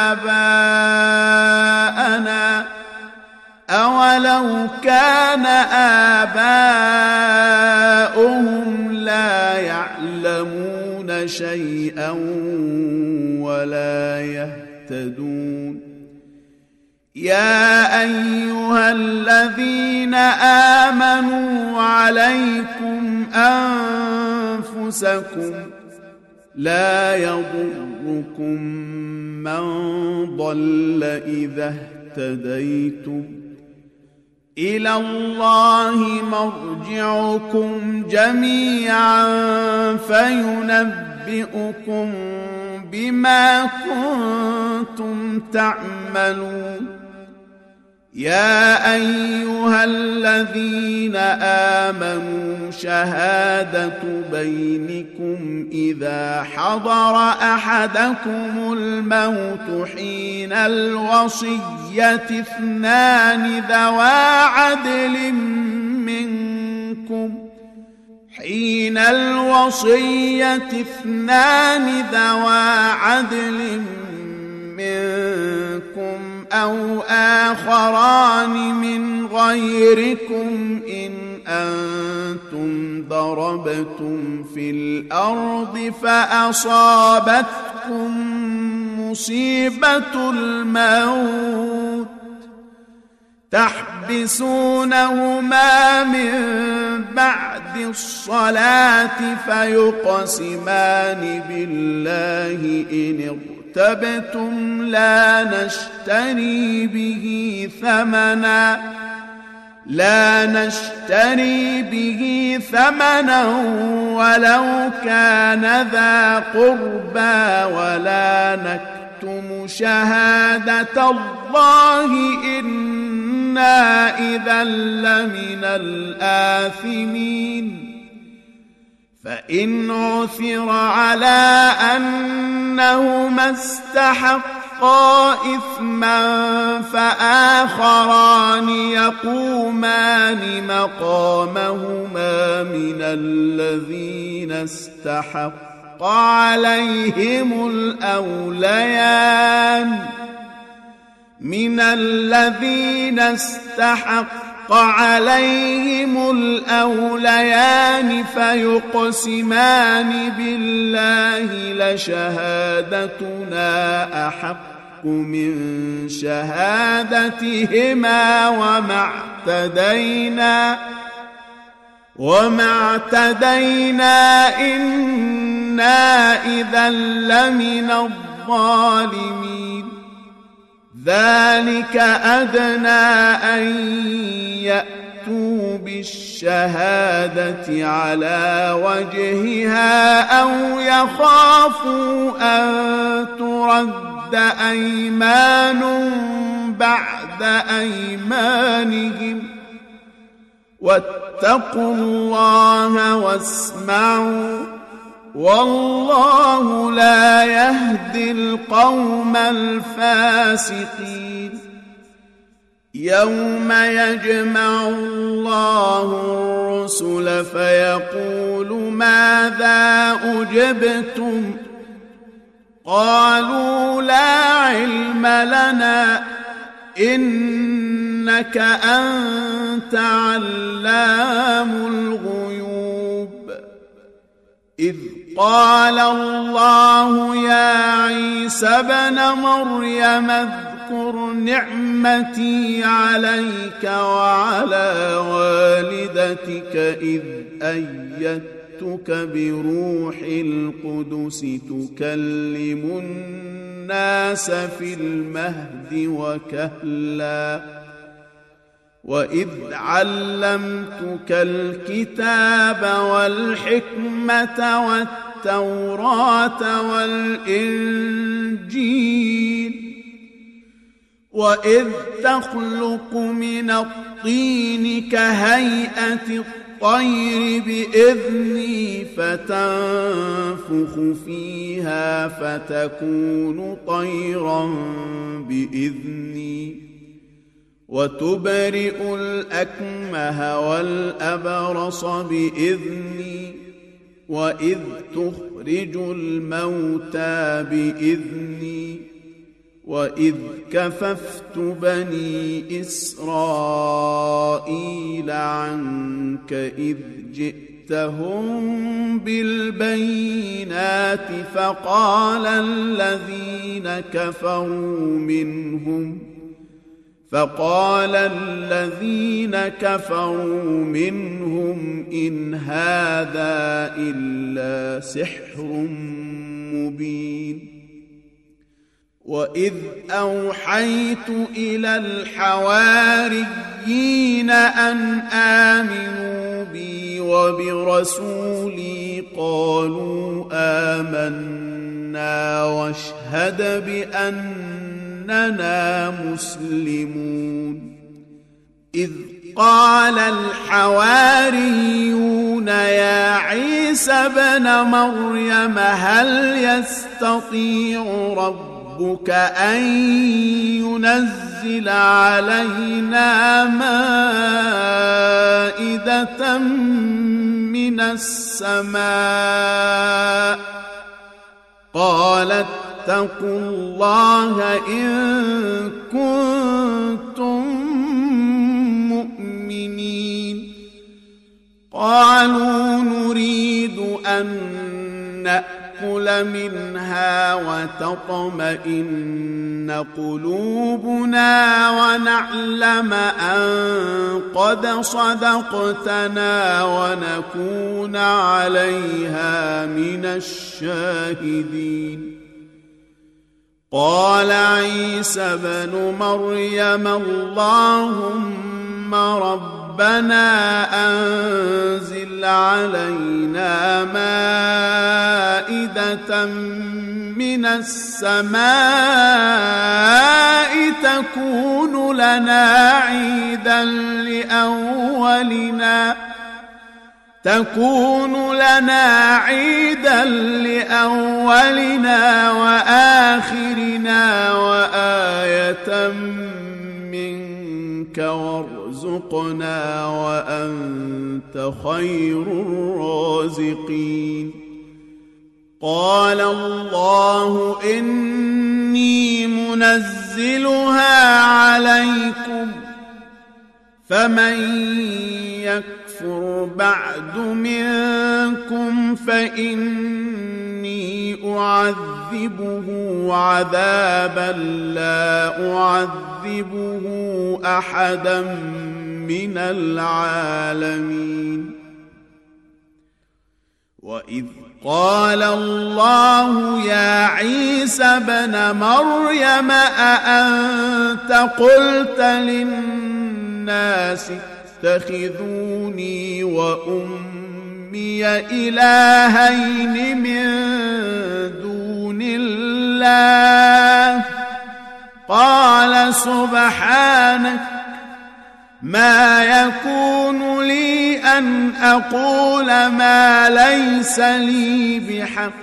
آباءنا أولو كان آباؤهم لا يعلمون شيئا ولا يهتدون يا أيها الذين آمنوا عليكم أنفسكم لا يضركم من ضل إذا اهتديتم إلى الله مرجعكم جميعا فينبئكم بما كنتم تعملون يا أيها الذين آمنوا شهادة بينكم إذا حضر أحدكم الموت حين الوصية اثنان ذوا عدل منكم أو آخران من غيركم إن أنتم ضربتم في الأرض فأصابتكم مصيبة الموت تحبسونهما من بعد الصلاة فيقسمان بالله إن ارتبتم لا نشتري به ثمنا ولو كان ذا قربى ولا نكتم شهادة الله إنا إذا لمن الآثمين فإن عثر على أنهما استحقا إثما فآخران يقومان مقامهما من الذين استحق عليهم الأوليان فيقسمان بالله لشهادتنا أحق من شهادتهما وما اعتدينا إنا إذا لمن الظالمين ذلك أدنى أن يأتوا بالشهادة على وجهها أو يخافوا أن ترد أيمان بعد أيمانهم واتقوا الله واسمعوا والله لا يهدي القوم الفاسقين يوم يجمع الله الرسل فيقول ماذا أجبتم قالوا لا علم لنا إنك أنت علام الغيوب إذ قال الله يا عيسى ابن مريم اذكر نعمتي عليك وعلى والدتك إذ أيدتك بروح القدس تكلم الناس في المهد وكهلا وإذ علمتك الكتاب والحكمة والتوراة والإنجيل وإذ تخلق من الطين كهيئة الطير بإذني فتنفخ فيها فتكون طيرا بإذني وتبرئ الأكمه والأبرص بإذني وإذ تخرج الموتى بإذني وإذ كففت بني إسرائيل عنك إذ جئتهم بالبينات فقال الذين كفروا منهم إن هذا إلا سحر مبين وإذ أوحيت إلى الحواريين أن آمنوا بي وبرسولي قالوا آمنا واشهد بأننا مسلمون إذ قال الحواريون يا عيسى ابن مريم هل يستطيع ربك أن ينزل علينا مائدة من السماء قال اتقوا الله إن كنتم مؤمنين قالوا نريد أن نأكل منها وتطمئن قلوبنا ونعلم أن قد صدقتنا ونكون عليها من الشاهدين قال عيسى ابن مريم اللهم ربنا أنزل علينا مائدة من السماء تكون لنا عيدا لأولنا وآخرنا وآية منك وارزقنا وأنت خير الرازقين قال الله إني منزلها عليكم فمن يكفر بعد منكم فإني أعذبه عذابا لا أعذبه أحدا من العالمين وإذ قال الله يا عيسى ابن مريم أأنت قلت للناس اتخذوني وأمي إلهين من دون الله قال سبحانك ما يكون لي أن أقول ما ليس لي بحق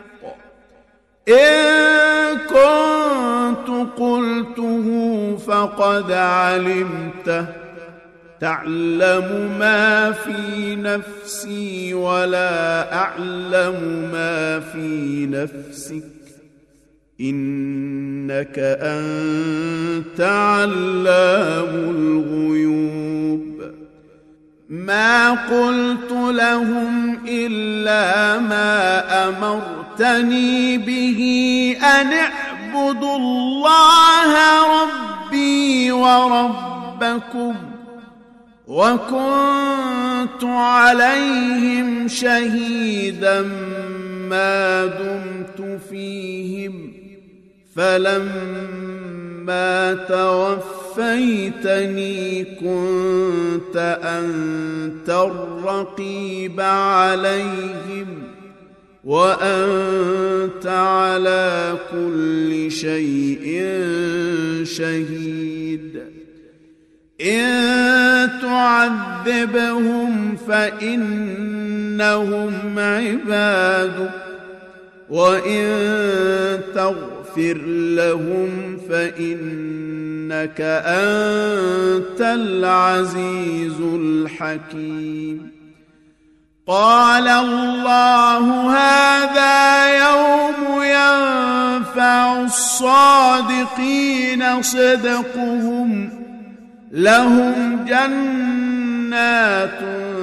إن كنت قلته فقد علمته تعلم ما في نفسي ولا أعلم ما في نفسك إنك أنت علام الغيوب ما قلت لهم إلا ما أمرتني به أن اعبدوا الله ربي وربكم وكنت عليهم شهيدا ما دمت فيهم فلما توفيتني كنت أنت الرقيب عليهم وأنت على كل شيء شهيد إن تعذبهم فإنهم عبادك وإن تغفر لهم فإنك أنت العزيز الحكيم قال الله هذا يوم ينفع الصادقين صدقهم لهم جنات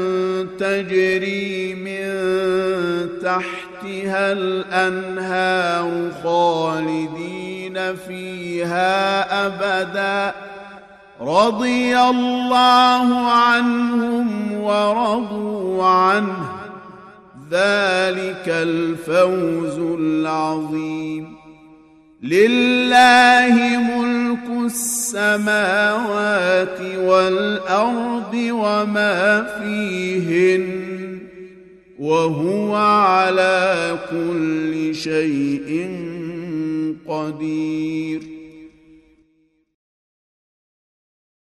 تجري من تحتها الأنهار خالدين فيها أبدا رضي الله عنهم ورضوا عنه ذلك الفوز العظيم لله ملك السماوات والأرض وما فيهن وهو على كل شيء قدير